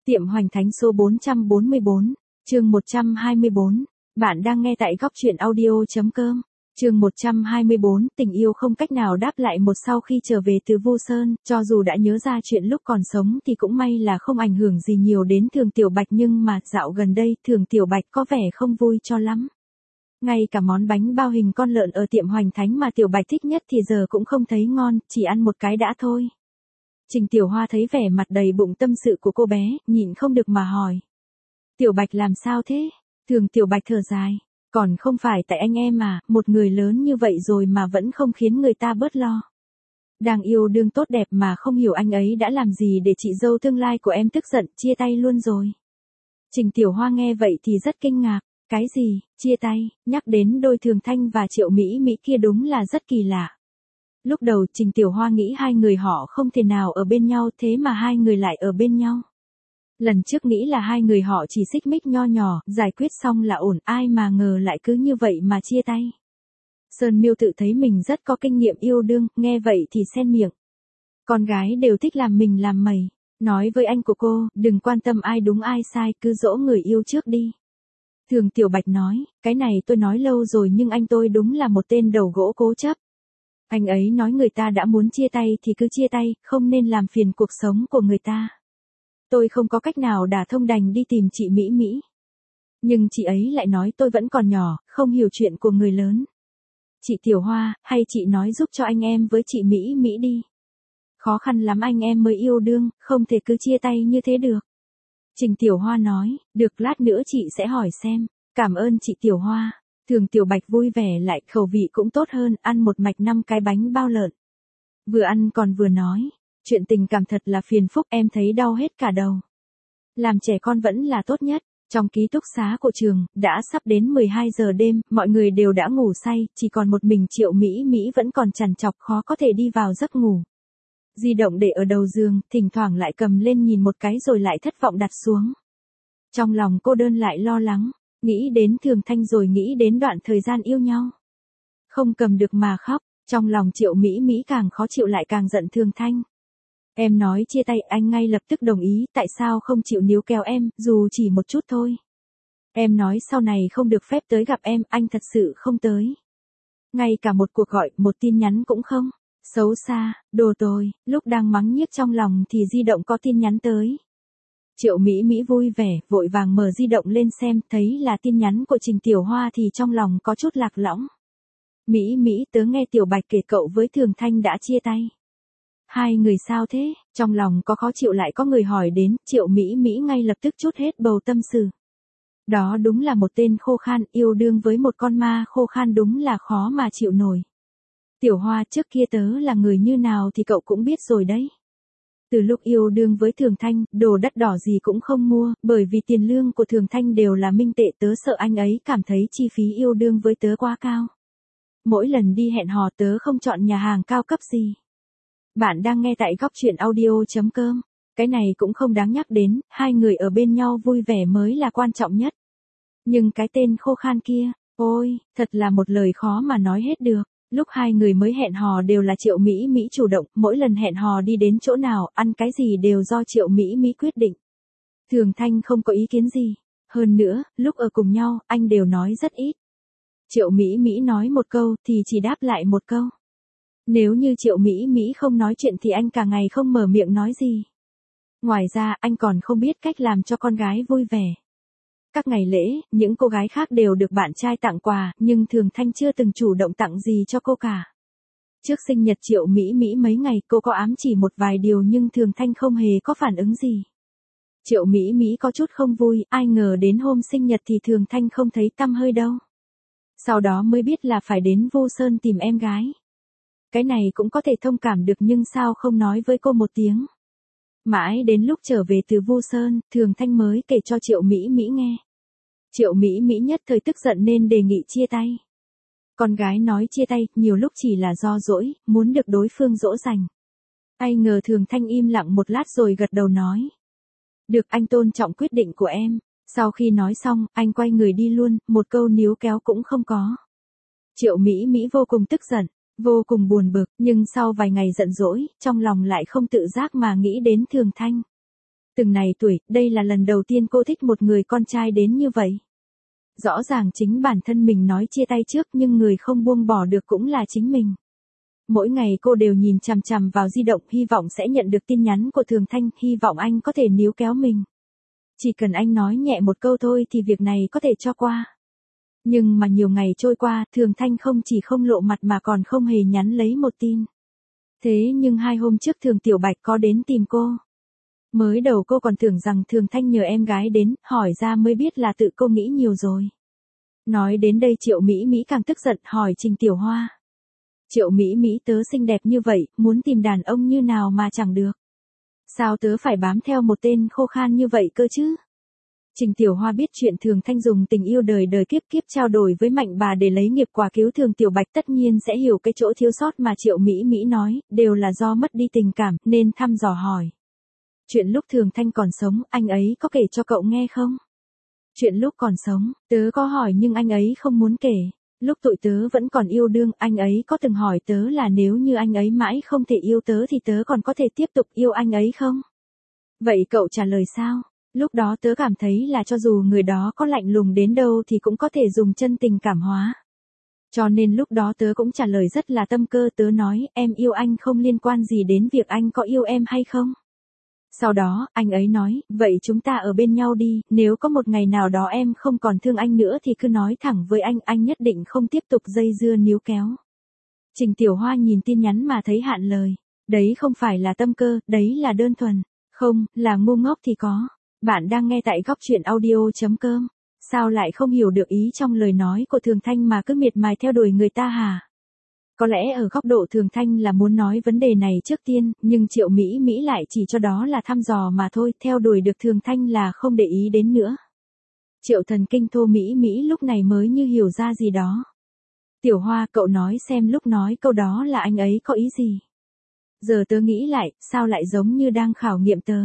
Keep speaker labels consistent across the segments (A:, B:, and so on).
A: Tiệm Hoành Thánh số 444, chương 124. Bạn đang nghe tại góc truyện audio.com. Chương 124, tình yêu không cách nào đáp lại một sau khi trở về từ Vu Sơn, cho dù đã nhớ ra chuyện lúc còn sống thì cũng may là không ảnh hưởng gì nhiều đến Thường Tiểu Bạch, nhưng mà dạo gần đây Thường Tiểu Bạch có vẻ không vui cho lắm. Ngay cả món bánh bao hình con lợn ở tiệm Hoành Thánh mà Tiểu Bạch thích nhất thì giờ cũng không thấy ngon, chỉ ăn một cái đã thôi. Trình Tiểu Hoa thấy vẻ mặt đầy bụng tâm sự của cô bé, nhịn không được mà hỏi. Tiểu Bạch làm sao thế? Thường Tiểu Bạch thở dài. Còn không phải tại anh em mà, một người lớn như vậy rồi mà vẫn không khiến người ta bớt lo. Đang yêu đương tốt đẹp mà không hiểu anh ấy đã làm gì để chị dâu tương lai của em tức giận, chia tay luôn rồi. Trình Tiểu Hoa nghe vậy thì rất kinh ngạc. Cái gì, chia tay, nhắc đến đôi Thường Thanh và Triệu Mỹ Mỹ kia đúng là rất kỳ lạ. Lúc đầu Trình Tiểu Hoa nghĩ hai người họ không thể nào ở bên nhau, thế mà hai người lại ở bên nhau. Lần trước nghĩ là hai người họ chỉ xích mích nho nhỏ, giải quyết xong là ổn, ai mà ngờ lại cứ như vậy mà chia tay. Sơn Miêu tự thấy mình rất có kinh nghiệm yêu đương, nghe vậy thì xen miệng. Con gái đều thích làm mình làm mày, nói với anh của cô, đừng quan tâm ai đúng ai sai, cứ dỗ người yêu trước đi. Thường Tiểu Bạch nói, cái này tôi nói lâu rồi nhưng anh tôi đúng là một tên đầu gỗ cố chấp. Anh ấy nói người ta đã muốn chia tay thì cứ chia tay, không nên làm phiền cuộc sống của người ta. Tôi không có cách nào đả thông, đành đi tìm chị Mỹ Mỹ. Nhưng chị ấy lại nói tôi vẫn còn nhỏ, không hiểu chuyện của người lớn. Chị Tiểu Hoa, hay chị nói giúp cho anh em với chị Mỹ Mỹ đi. Khó khăn lắm anh em mới yêu đương, không thể cứ chia tay như thế được. Trình Tiểu Hoa nói, được, lát nữa chị sẽ hỏi xem. Cảm ơn chị Tiểu Hoa. Thường Tiểu Bạch vui vẻ lại, khẩu vị cũng tốt hơn, ăn một mạch 5 cái bánh bao lợn. Vừa ăn còn vừa nói, chuyện tình cảm thật là phiền phức, em thấy đau hết cả đầu. Làm trẻ con vẫn là tốt nhất. Trong ký túc xá của trường, đã sắp đến 12 giờ đêm, mọi người đều đã ngủ say, chỉ còn một mình Triệu Mỹ Mỹ vẫn còn trằn trọc khó có thể đi vào giấc ngủ. Di động để ở đầu giường, thỉnh thoảng lại cầm lên nhìn một cái rồi lại thất vọng đặt xuống. Trong lòng cô đơn lại lo lắng, nghĩ đến Thường Thanh rồi nghĩ đến đoạn thời gian yêu nhau. Không cầm được mà khóc, trong lòng Triệu Mỹ Mỹ càng khó chịu lại càng giận Thường Thanh. Em nói chia tay, anh ngay lập tức đồng ý, tại sao không chịu níu kéo em, dù chỉ một chút thôi. Em nói sau này không được phép tới gặp em, anh thật sự không tới. Ngay cả một cuộc gọi, một tin nhắn cũng không. Xấu xa, đồ tồi, lúc đang mắng nhiếc trong lòng thì di động có tin nhắn tới. Triệu Mỹ Mỹ vui vẻ, vội vàng mở di động lên xem, thấy là tin nhắn của Trình Tiểu Hoa thì trong lòng có chút lạc lõng. Mỹ Mỹ, tớ nghe Tiểu Bạch kể cậu với Thường Thanh đã chia tay. Hai người sao thế? Trong lòng có khó chịu lại có người hỏi đến, Triệu Mỹ Mỹ ngay lập tức trút hết bầu tâm sự. Đó đúng là một tên khô khan, yêu đương với một con ma khô khan đúng là khó mà chịu nổi. Tiểu Hoa, trước kia tớ là người như nào thì cậu cũng biết rồi đấy. Từ lúc yêu đương với Thường Thanh, đồ đắt đỏ gì cũng không mua, bởi vì tiền lương của Thường Thanh đều là minh tệ, tớ sợ anh ấy cảm thấy chi phí yêu đương với tớ quá cao. Mỗi lần đi hẹn hò tớ không chọn nhà hàng cao cấp gì. Bạn đang nghe tại góc truyện audio.com. Cái này cũng không đáng nhắc đến, hai người ở bên nhau vui vẻ mới là quan trọng nhất. Nhưng cái tên khô khan kia, ôi, thật là một lời khó mà nói hết được. Lúc hai người mới hẹn hò đều là Triệu Mỹ Mỹ chủ động, mỗi lần hẹn hò đi đến chỗ nào, ăn cái gì đều do Triệu Mỹ Mỹ quyết định. Thường Thanh không có ý kiến gì. Hơn nữa, lúc ở cùng nhau, anh đều nói rất ít. Triệu Mỹ Mỹ nói một câu thì chỉ đáp lại một câu. Nếu như Triệu Mỹ Mỹ không nói chuyện thì anh cả ngày không mở miệng nói gì. Ngoài ra, anh còn không biết cách làm cho con gái vui vẻ. Các ngày lễ, những cô gái khác đều được bạn trai tặng quà, nhưng Thường Thanh chưa từng chủ động tặng gì cho cô cả. Trước sinh nhật Triệu Mỹ Mỹ mấy ngày, cô có ám chỉ một vài điều nhưng Thường Thanh không hề có phản ứng gì. Triệu Mỹ Mỹ có chút không vui, ai ngờ đến hôm sinh nhật thì Thường Thanh không thấy tăm hơi đâu. Sau đó mới biết là phải đến Vu Sơn tìm em gái. Cái này cũng có thể thông cảm được nhưng sao không nói với cô một tiếng. Mãi đến lúc trở về từ Vu Sơn, Thường Thanh mới kể cho Triệu Mỹ Mỹ nghe. Triệu Mỹ Mỹ nhất thời tức giận nên đề nghị chia tay. Con gái nói chia tay, nhiều lúc chỉ là do dỗi, muốn được đối phương dỗ dành. Ai ngờ Thường Thanh im lặng một lát rồi gật đầu nói. Được, anh tôn trọng quyết định của em. Sau khi nói xong, anh quay người đi luôn, một câu níu kéo cũng không có. Triệu Mỹ Mỹ vô cùng tức giận, vô cùng buồn bực, nhưng sau vài ngày giận dỗi, trong lòng lại không tự giác mà nghĩ đến Thường Thanh. Từng này tuổi, đây là lần đầu tiên cô thích một người con trai đến như vậy. Rõ ràng chính bản thân mình nói chia tay trước nhưng người không buông bỏ được cũng là chính mình. Mỗi ngày cô đều nhìn chằm chằm vào di động hy vọng sẽ nhận được tin nhắn của Thường Thanh, hy vọng anh có thể níu kéo mình. Chỉ cần anh nói nhẹ một câu thôi thì việc này có thể cho qua. Nhưng mà nhiều ngày trôi qua, Thường Thanh không chỉ không lộ mặt mà còn không hề nhắn lấy một tin. Thế nhưng 2 hôm trước Thường Tiểu Bạch có đến tìm cô. Mới đầu cô còn tưởng rằng Thường Thanh nhờ em gái đến, hỏi ra mới biết là tự cô nghĩ nhiều rồi. Nói đến đây Triệu Mỹ Mỹ càng tức giận hỏi Trình Tiểu Hoa. Triệu Mỹ Mỹ, tớ xinh đẹp như vậy, muốn tìm đàn ông như nào mà chẳng được. Sao tớ phải bám theo một tên khô khan như vậy cơ chứ? Trình Tiểu Hoa biết chuyện Thường Thanh dùng tình yêu đời đời kiếp kiếp trao đổi với Mạnh Bà để lấy nghiệp quả cứu Thường Tiểu Bạch, tất nhiên sẽ hiểu cái chỗ thiếu sót mà Triệu Mỹ Mỹ nói, đều là do mất đi tình cảm, nên thăm dò hỏi. Chuyện lúc Thường Thanh còn sống, anh ấy có kể cho cậu nghe không? Chuyện lúc còn sống, tớ có hỏi nhưng anh ấy không muốn kể. Lúc tụi tớ vẫn còn yêu đương, anh ấy có từng hỏi tớ là nếu như anh ấy mãi không thể yêu tớ thì tớ còn có thể tiếp tục yêu anh ấy không? Vậy cậu trả lời sao? Lúc đó tớ cảm thấy là cho dù người đó có lạnh lùng đến đâu thì cũng có thể dùng chân tình cảm hóa. Cho nên lúc đó tớ cũng trả lời rất là tâm cơ, tớ nói em yêu anh không liên quan gì đến việc anh có yêu em hay không. Sau đó, anh ấy nói, vậy chúng ta ở bên nhau đi, nếu có một ngày nào đó em không còn thương anh nữa thì cứ nói thẳng với anh nhất định không tiếp tục dây dưa níu kéo. Trình Tiểu Hoa nhìn tin nhắn mà thấy hạn lời. Đấy không phải là tâm cơ, đấy là đơn thuần. Không, là ngu ngốc thì có. Bạn đang nghe tại góc truyện audio.com. Sao lại không hiểu được ý trong lời nói của Thường Thanh mà cứ miệt mài theo đuổi người ta hả? Có lẽ ở góc độ Thường Thanh là muốn nói vấn đề này trước tiên, nhưng Triệu Mỹ Mỹ lại chỉ cho đó là thăm dò mà thôi, theo đuổi được Thường Thanh là không để ý đến nữa. Triệu thần kinh thô Mỹ Mỹ lúc này mới như hiểu ra gì đó. Tiểu Hoa, cậu nói xem lúc nói câu đó là anh ấy có ý gì? Giờ tớ nghĩ lại, sao lại giống như đang khảo nghiệm tớ?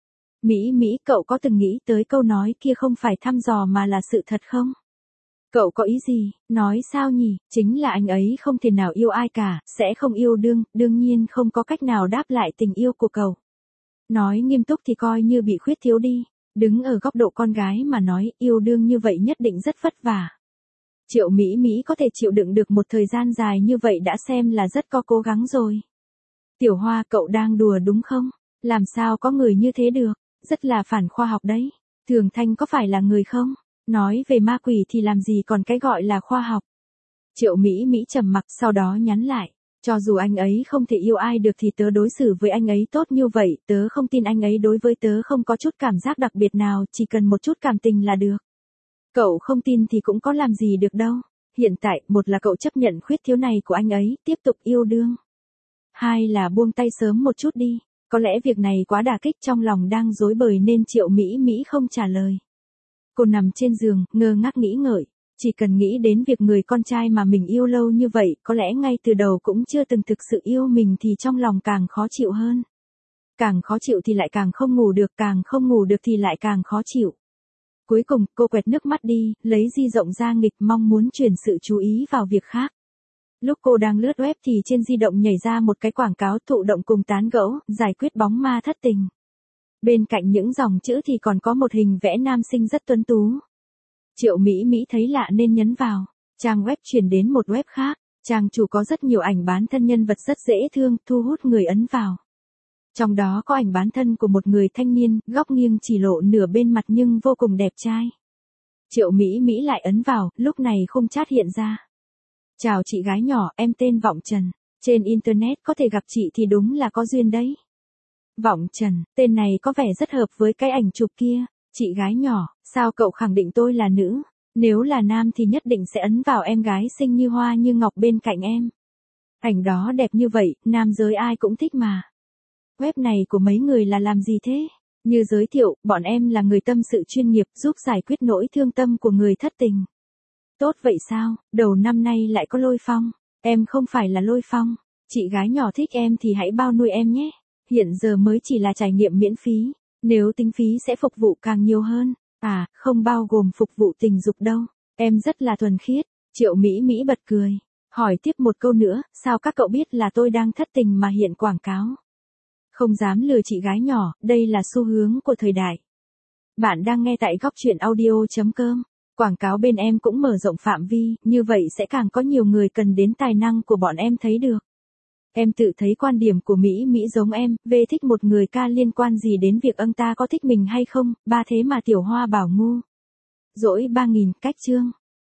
A: Mỹ Mỹ, cậu có từng nghĩ tới câu nói kia không phải thăm dò mà là sự thật không? Cậu có ý gì? Nói sao nhỉ? Chính là anh ấy không thể nào yêu ai cả, sẽ không yêu đương nhiên không có cách nào đáp lại tình yêu của cậu. Nói nghiêm túc thì coi như bị khuyết thiếu đi. Đứng ở góc độ con gái mà nói, yêu đương như vậy nhất định rất vất vả. Triệu Mỹ Mỹ có thể chịu đựng được một thời gian dài như vậy đã xem là rất có cố gắng rồi. Tiểu Hoa, cậu đang đùa đúng không? Làm sao có người như thế được? Rất là phản khoa học đấy. Thường Thanh có phải là người không? Nói về ma quỷ thì làm gì còn cái gọi là khoa học. Triệu Mỹ Mỹ trầm mặc sau đó nhắn lại. Cho dù anh ấy không thể yêu ai được thì tớ đối xử với anh ấy tốt như vậy, tớ không tin anh ấy đối với tớ không có chút cảm giác đặc biệt nào, chỉ cần một chút cảm tình là được. Cậu không tin thì cũng có làm gì được đâu. Hiện tại, một là cậu chấp nhận khuyết thiếu này của anh ấy, tiếp tục yêu đương. Hai là buông tay sớm một chút đi. Có lẽ việc này quá đả kích, trong lòng đang rối bời nên Triệu Mỹ Mỹ không trả lời. Cô nằm trên giường, ngơ ngác nghĩ ngợi. Chỉ cần nghĩ đến việc người con trai mà mình yêu lâu như vậy, có lẽ ngay từ đầu cũng chưa từng thực sự yêu mình thì trong lòng càng khó chịu hơn. Càng khó chịu thì lại càng không ngủ được, càng không ngủ được thì lại càng khó chịu. Cuối cùng, cô quẹt nước mắt đi, lấy di động ra nghịch mong muốn chuyển sự chú ý vào việc khác. Lúc cô đang lướt web thì trên di động nhảy ra một cái quảng cáo thụ động cùng tán gẫu, giải quyết bóng ma thất tình. Bên cạnh những dòng chữ thì còn có một hình vẽ nam sinh rất tuấn tú. Triệu Mỹ Mỹ thấy lạ nên nhấn vào. Trang web chuyển đến một web khác. Trang chủ có rất nhiều ảnh bán thân nhân vật rất dễ thương, thu hút người ấn vào. Trong đó có ảnh bán thân của một người thanh niên, góc nghiêng chỉ lộ nửa bên mặt nhưng vô cùng đẹp trai. Triệu Mỹ Mỹ lại ấn vào, lúc này khung chat hiện ra. Chào chị gái nhỏ, em tên Vọng Trần. Trên Internet có thể gặp chị thì đúng là có duyên đấy. Vọng Trần, tên này có vẻ rất hợp với cái ảnh chụp kia. Chị gái nhỏ, sao cậu khẳng định tôi là nữ? Nếu là nam thì nhất định sẽ ấn vào em gái xinh như hoa như ngọc bên cạnh em. Ảnh đó đẹp như vậy, nam giới ai cũng thích mà. Web này của mấy người là làm gì thế? Như giới thiệu, bọn em là người tâm sự chuyên nghiệp giúp giải quyết nỗi thương tâm của người thất tình. Tốt vậy sao, đầu năm nay lại có Lôi Phong. Em không phải là Lôi Phong. Chị gái nhỏ thích em thì hãy bao nuôi em nhé. Hiện giờ mới chỉ là trải nghiệm miễn phí. Nếu tính phí sẽ phục vụ càng nhiều hơn. À, không bao gồm phục vụ tình dục đâu. Em rất là thuần khiết. Triệu Mỹ Mỹ bật cười. Hỏi tiếp một câu nữa, sao các cậu biết là tôi đang thất tình mà hiện quảng cáo? Không dám lừa chị gái nhỏ, đây là xu hướng của thời đại. Bạn đang nghe tại góc chuyện audio.com. Quảng cáo bên em cũng mở rộng phạm vi, như vậy sẽ càng có nhiều người cần đến tài năng của bọn em thấy được. Em tự thấy quan điểm của Mỹ giống em, về thích một người ca liên quan gì đến việc ông ta có thích mình hay không, ba thế mà Tiểu Hoa bảo ngu. Dỗi 3000 cách chương.